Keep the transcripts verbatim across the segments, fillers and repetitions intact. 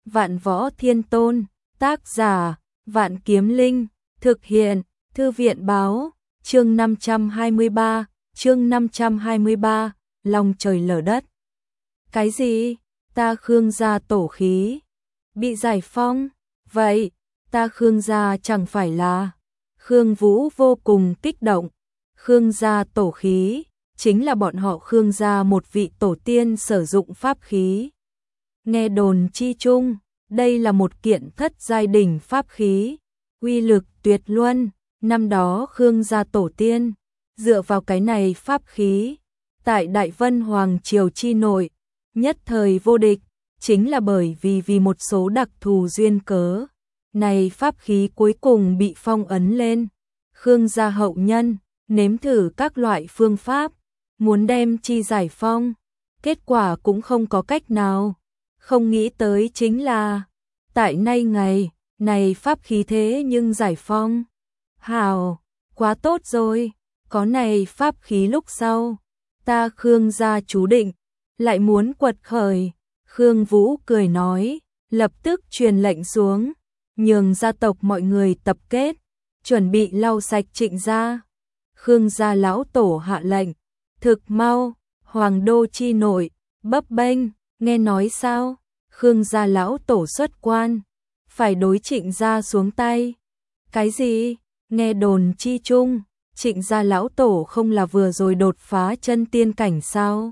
Vạn Võ Thiên Tôn, tác giả, Vạn Kiếm Linh, thực hiện, Thư viện báo, chương năm trăm hai mươi ba, chương năm trăm hai mươi ba, lòng trời lở đất. Cái gì? Ta Khương gia tổ khí bị giải phong? Vậy, ta Khương gia chẳng phải là... Khương Vũ vô cùng kích động. Khương gia tổ khí chính là bọn họ Khương gia một vị tổ tiên sử dụng pháp khí. Nghe đồn chi chung, đây là một kiện thất giai đỉnh pháp khí, uy lực tuyệt luân. Năm đó Khương gia tổ tiên dựa vào cái này pháp khí, tại Đại Vân Hoàng triều chi nội, nhất thời vô địch, chính là bởi vì vì một số đặc thù duyên cớ, này pháp khí cuối cùng bị phong ấn lên. Khương gia hậu nhân nếm thử các loại phương pháp, muốn đem chi giải phong, kết quả cũng không có cách nào. Không nghĩ tới chính là, tại nay ngày, này pháp khí thế nhưng giải phong. Hào, quá tốt rồi, có này pháp khí lúc sau, ta Khương gia chú định, lại muốn quật khởi. Khương Vũ cười nói, lập tức truyền lệnh xuống, nhường gia tộc mọi người tập kết, chuẩn bị lau sạch Trịnh gia. Khương gia lão tổ hạ lệnh, thực mau, hoàng đô chi nội, bấp bênh, nghe nói sao? Khương gia lão tổ xuất quan, phải đối Trịnh gia xuống tay. Cái gì? Nghe đồn chi chung, Trịnh gia lão tổ không là vừa rồi đột phá chân tiên cảnh sao?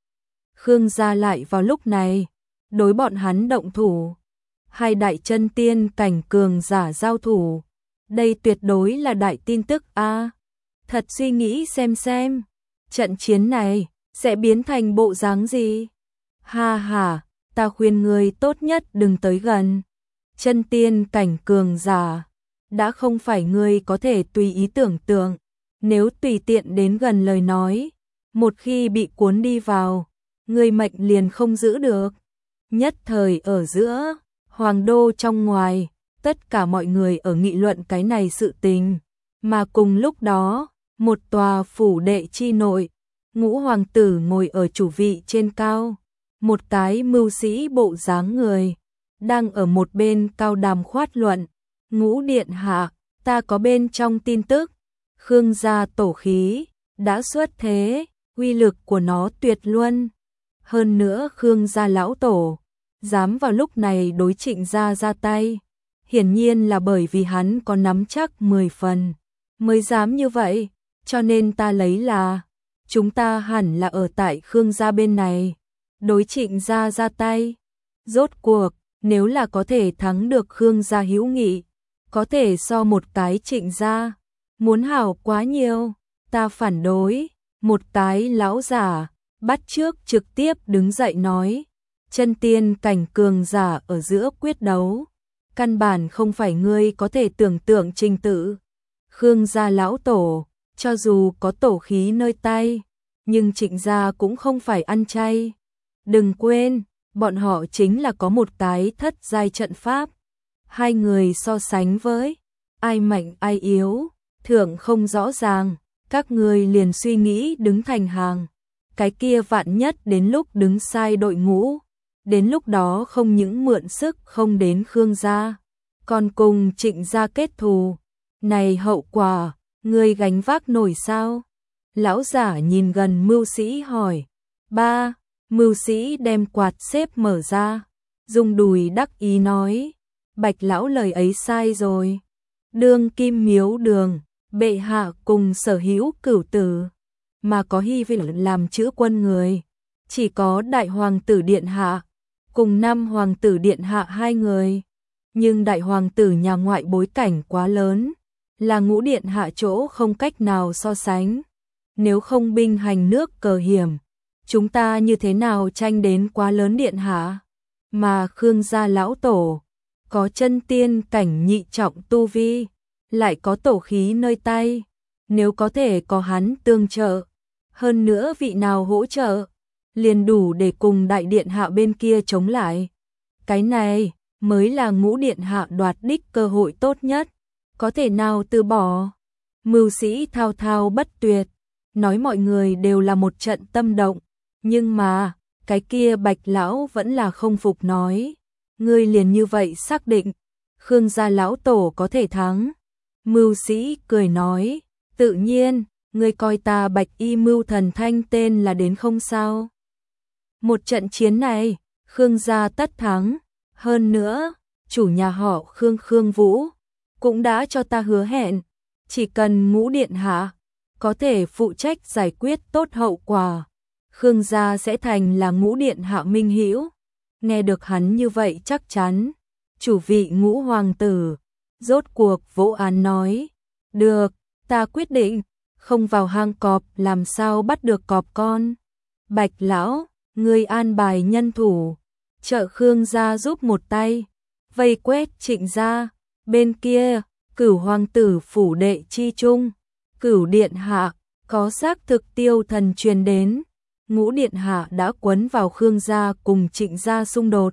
Khương gia lại vào lúc này, đối bọn hắn động thủ. Hai đại chân tiên cảnh cường giả giao thủ. Đây tuyệt đối là đại tin tức a. Thật suy nghĩ xem xem, trận chiến này sẽ biến thành bộ dáng gì? Ha ha, ta khuyên ngươi tốt nhất đừng tới gần. Chân tiên cảnh cường giả đã không phải ngươi có thể tùy ý tưởng tượng, nếu tùy tiện đến gần lời nói, một khi bị cuốn đi vào, ngươi mệnh liền không giữ được. Nhất thời ở giữa, hoàng đô trong ngoài, tất cả mọi người ở nghị luận cái này sự tình, mà cùng lúc đó, một tòa phủ đệ chi nội, ngũ hoàng tử ngồi ở chủ vị trên cao, một cái mưu sĩ bộ dáng người, đang ở một bên cao đàm khoát luận. Ngũ điện hạ, ta có bên trong tin tức, Khương gia tổ khí đã xuất thế, uy lực của nó tuyệt luân. Hơn nữa Khương gia lão tổ dám vào lúc này đối Trịnh gia ra tay, hiển nhiên là bởi vì hắn có nắm chắc mười phần mới dám như vậy, cho nên ta lấy là chúng ta hẳn là ở tại Khương gia bên này, đối Trịnh gia ra tay. Rốt cuộc, nếu là có thể thắng được Khương gia hữu nghị, có thể so một cái Trịnh gia muốn hảo quá nhiều. Ta phản đối. Một cái lão giả bắt trước trực tiếp đứng dậy nói, chân tiên cảnh cường giả ở giữa quyết đấu, căn bản không phải ngươi có thể tưởng tượng trình tự. Khương gia lão tổ, cho dù có tổ khí nơi tay, nhưng Trịnh gia cũng không phải ăn chay. Đừng quên, bọn họ chính là có một cái thất giai trận pháp. Hai người so sánh với ai mạnh ai yếu, thượng không rõ ràng, các người liền suy nghĩ đứng thành hàng. Cái kia vạn nhất đến lúc đứng sai đội ngũ, đến lúc đó không những mượn sức không đến Khương gia, còn cùng Trịnh gia kết thù. Này hậu quả, người gánh vác nổi sao? Lão giả nhìn gần mưu sĩ hỏi. Ba, mưu sĩ đem quạt xếp mở ra, dùng đùi đắc ý nói, Bạch lão lời ấy sai rồi. Đương kim miếu đường, bệ hạ cùng sở hữu cửu tử, mà có hy vọng làm chữ quân người, chỉ có đại hoàng tử điện hạ, cùng năm hoàng tử điện hạ hai người. Nhưng đại hoàng tử nhà ngoại bối cảnh quá lớn, là ngũ điện hạ chỗ không cách nào so sánh. Nếu không binh hành nước cờ hiểm, chúng ta như thế nào tranh đến quá lớn điện hạ? Mà Khương gia lão tổ, có chân tiên cảnh nhị trọng tu vi, lại có tổ khí nơi tay, nếu có thể có hắn tương trợ, hơn nữa vị nào hỗ trợ, liền đủ để cùng đại điện hạ bên kia chống lại. Cái này mới là ngũ điện hạ đoạt đích cơ hội tốt nhất, có thể nào từ bỏ? Mưu sĩ thao thao bất tuyệt, nói mọi người đều là một trận tâm động, nhưng mà, cái kia Bạch lão vẫn là không phục nói, ngươi liền như vậy xác định, Khương gia lão tổ có thể thắng. Mưu sĩ cười nói, tự nhiên, ngươi coi ta Bạch Y Mưu Thần Thanh tên là đến không sao. Một trận chiến này, Khương gia tất thắng, hơn nữa, chủ nhà họ Khương Khương Vũ cũng đã cho ta hứa hẹn, chỉ cần Ngũ điện hạ có thể phụ trách giải quyết tốt hậu quả, Khương gia sẽ thành là Ngũ điện hạ minh hữu. Nghe được hắn như vậy chắc chắn, chủ vị Ngũ hoàng tử rốt cuộc vỗ án nói, được, ta quyết định, không vào hang cọp làm sao bắt được cọp con. Bạch lão, ngươi an bài nhân thủ, trợ Khương gia giúp một tay, vây quét Trịnh gia. Bên kia, Cửu hoàng tử phủ đệ chi trung, Cửu điện hạ có xác thực tiêu thần truyền đến, Ngũ điện hạ đã quấn vào Khương gia cùng Trịnh gia xung đột.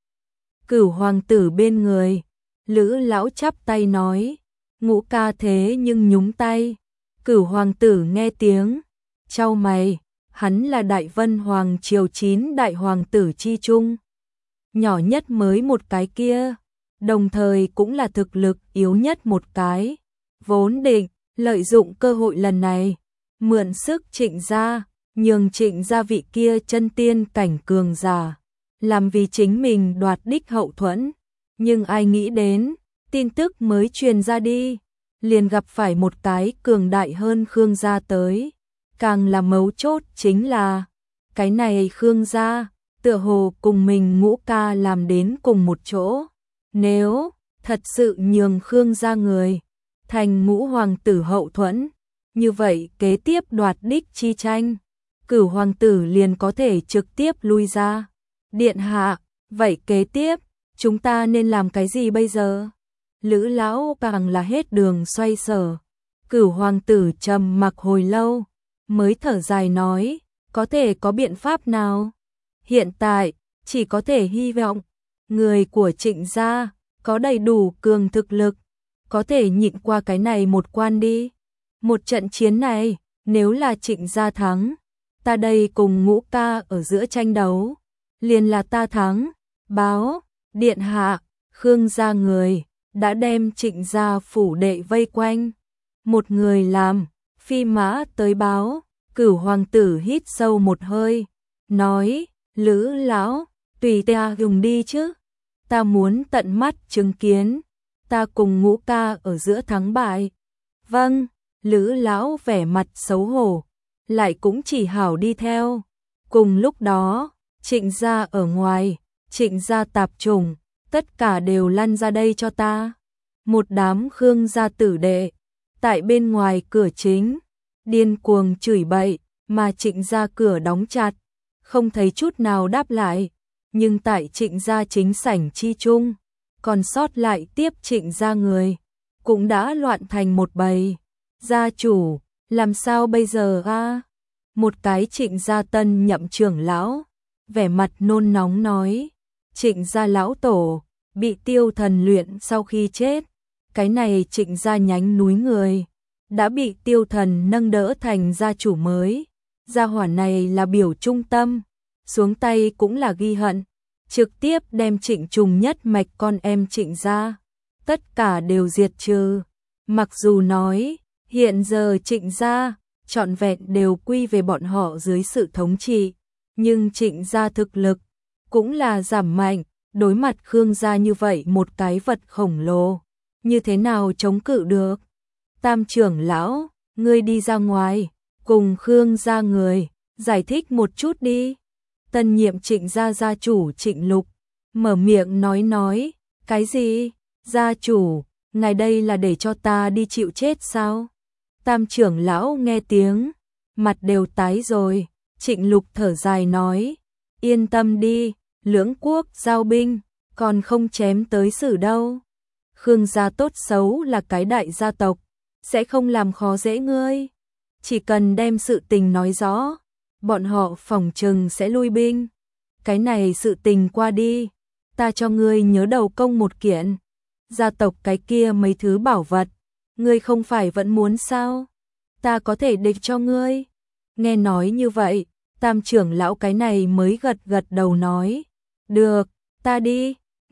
Cửu hoàng tử bên người, Lữ lão chắp tay nói, Ngũ ca thế nhưng nhúng tay. Cửu hoàng tử nghe tiếng, chau mày, hắn là Đại Vân Hoàng triều chín đại hoàng tử chi trung, nhỏ nhất mới một cái kia, đồng thời cũng là thực lực yếu nhất một cái, vốn định lợi dụng cơ hội lần này, mượn sức Trịnh gia, nhường Trịnh gia vị kia chân tiên cảnh cường giả, làm vì chính mình đoạt đích hậu thuẫn, nhưng ai nghĩ đến, tin tức mới truyền ra đi, liền gặp phải một cái cường đại hơn Khương gia tới, càng là mấu chốt chính là, cái này Khương gia, tựa hồ cùng mình Ngũ ca làm đến cùng một chỗ, nếu thật sự nhường Khương gia người thành Ngũ hoàng tử hậu thuẫn, như vậy kế tiếp đoạt đích chi tranh, Cửu hoàng tử liền có thể trực tiếp lui ra. Điện hạ, vậy kế tiếp, chúng ta nên làm cái gì bây giờ? Lữ lão càng là hết đường xoay sở. Cửu hoàng tử trầm mặc hồi lâu, mới thở dài nói, có thể có biện pháp nào? Hiện tại, chỉ có thể hy vọng, người của Trịnh gia có đầy đủ cường thực lực, có thể nhịn qua cái này một quan đi. Một trận chiến này, nếu là Trịnh gia thắng, ta đây cùng Ngũ ca ở giữa tranh đấu, liền là ta thắng. Báo, điện hạ, Khương gia người đã đem Trịnh gia phủ đệ vây quanh. Một người làm phi mã tới báo, Cửu hoàng tử hít sâu một hơi, nói, Lữ lão, tùy ta dùng đi chứ, ta muốn tận mắt chứng kiến, ta cùng Ngũ ca ở giữa thắng bại. Vâng, Lữ lão vẻ mặt xấu hổ, lại cũng chỉ hảo đi theo. Cùng lúc đó, Trịnh gia ở ngoài, Trịnh gia tạp chủng, tất cả đều lăn ra đây cho ta. Một đám Khương gia tử đệ, tại bên ngoài cửa chính, điên cuồng chửi bậy, mà Trịnh gia cửa đóng chặt, không thấy chút nào đáp lại. Nhưng tại Trịnh gia chính sảnh chi chung, còn sót lại tiếp Trịnh gia người, cũng đã loạn thành một bầy. Gia chủ, làm sao bây giờ a? Một cái Trịnh gia tân nhậm trưởng lão, vẻ mặt nôn nóng nói, Trịnh gia lão tổ bị tiêu thần luyện sau khi chết, cái này Trịnh gia nhánh núi người đã bị tiêu thần nâng đỡ thành gia chủ mới, gia hỏa này là biểu trung tâm, xuống tay cũng là ghi hận, trực tiếp đem Trịnh Trùng nhất mạch con em Trịnh gia, tất cả đều diệt trừ. Mặc dù nói, hiện giờ Trịnh gia trọn vẹn đều quy về bọn họ dưới sự thống trị, nhưng Trịnh gia thực lực cũng là giảm mạnh, đối mặt Khương gia như vậy một cái vật khổng lồ, như thế nào chống cự được? Tam trưởng lão, ngươi đi ra ngoài, cùng Khương gia người, giải thích một chút đi. Tân nhiệm Trịnh gia gia chủ Trịnh Lục, mở miệng nói nói, cái gì? Gia chủ, ngài đây là để cho ta đi chịu chết sao? Tam trưởng lão nghe tiếng, mặt đều tái rồi, Trịnh Lục thở dài nói, yên tâm đi, lưỡng quốc giao binh, còn không chém tới xử đâu. Khương gia tốt xấu là cái đại gia tộc, sẽ không làm khó dễ ngươi. Chỉ cần đem sự tình nói rõ, bọn họ phòng trừng sẽ lui binh. Cái này sự tình qua đi, ta cho ngươi nhớ đầu công một kiện. Gia tộc cái kia mấy thứ bảo vật, ngươi không phải vẫn muốn sao? Ta có thể địch cho ngươi. Nghe nói như vậy, tam trưởng lão cái này mới gật gật đầu nói, được, ta đi.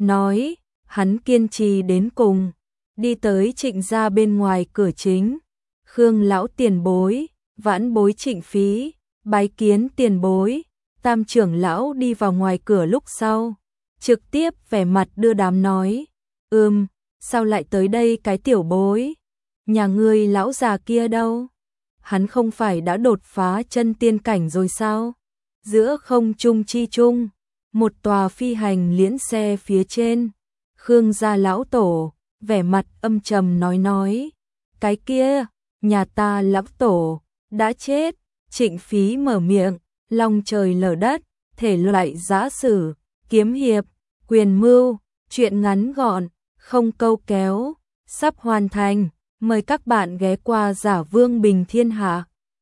nói, hắn kiên trì đến cùng, đi tới Trịnh gia bên ngoài cửa chính. Khương lão tiền bối, vãn bối Trịnh Phí, bái kiến tiền bối. Tam trưởng lão đi vào ngoài cửa lúc sau, trực tiếp vẻ mặt đưa đám nói, ừm, sao lại tới đây cái tiểu bối? Nhà ngươi lão già kia đâu? Hắn không phải đã đột phá chân tiên cảnh rồi sao? Giữa không trung chi trung, một tòa phi hành liễn xe phía trên, Khương gia lão tổ, vẻ mặt âm trầm nói nói, cái kia, nhà ta lão tổ, đã chết. Trịnh Phí mở miệng, lòng trời lở đất, thể loại giã sử, kiếm hiệp, quyền mưu, chuyện ngắn gọn, không câu kéo, sắp hoàn thành, mời các bạn ghé qua Giả Vương Bình Thiên Hạ.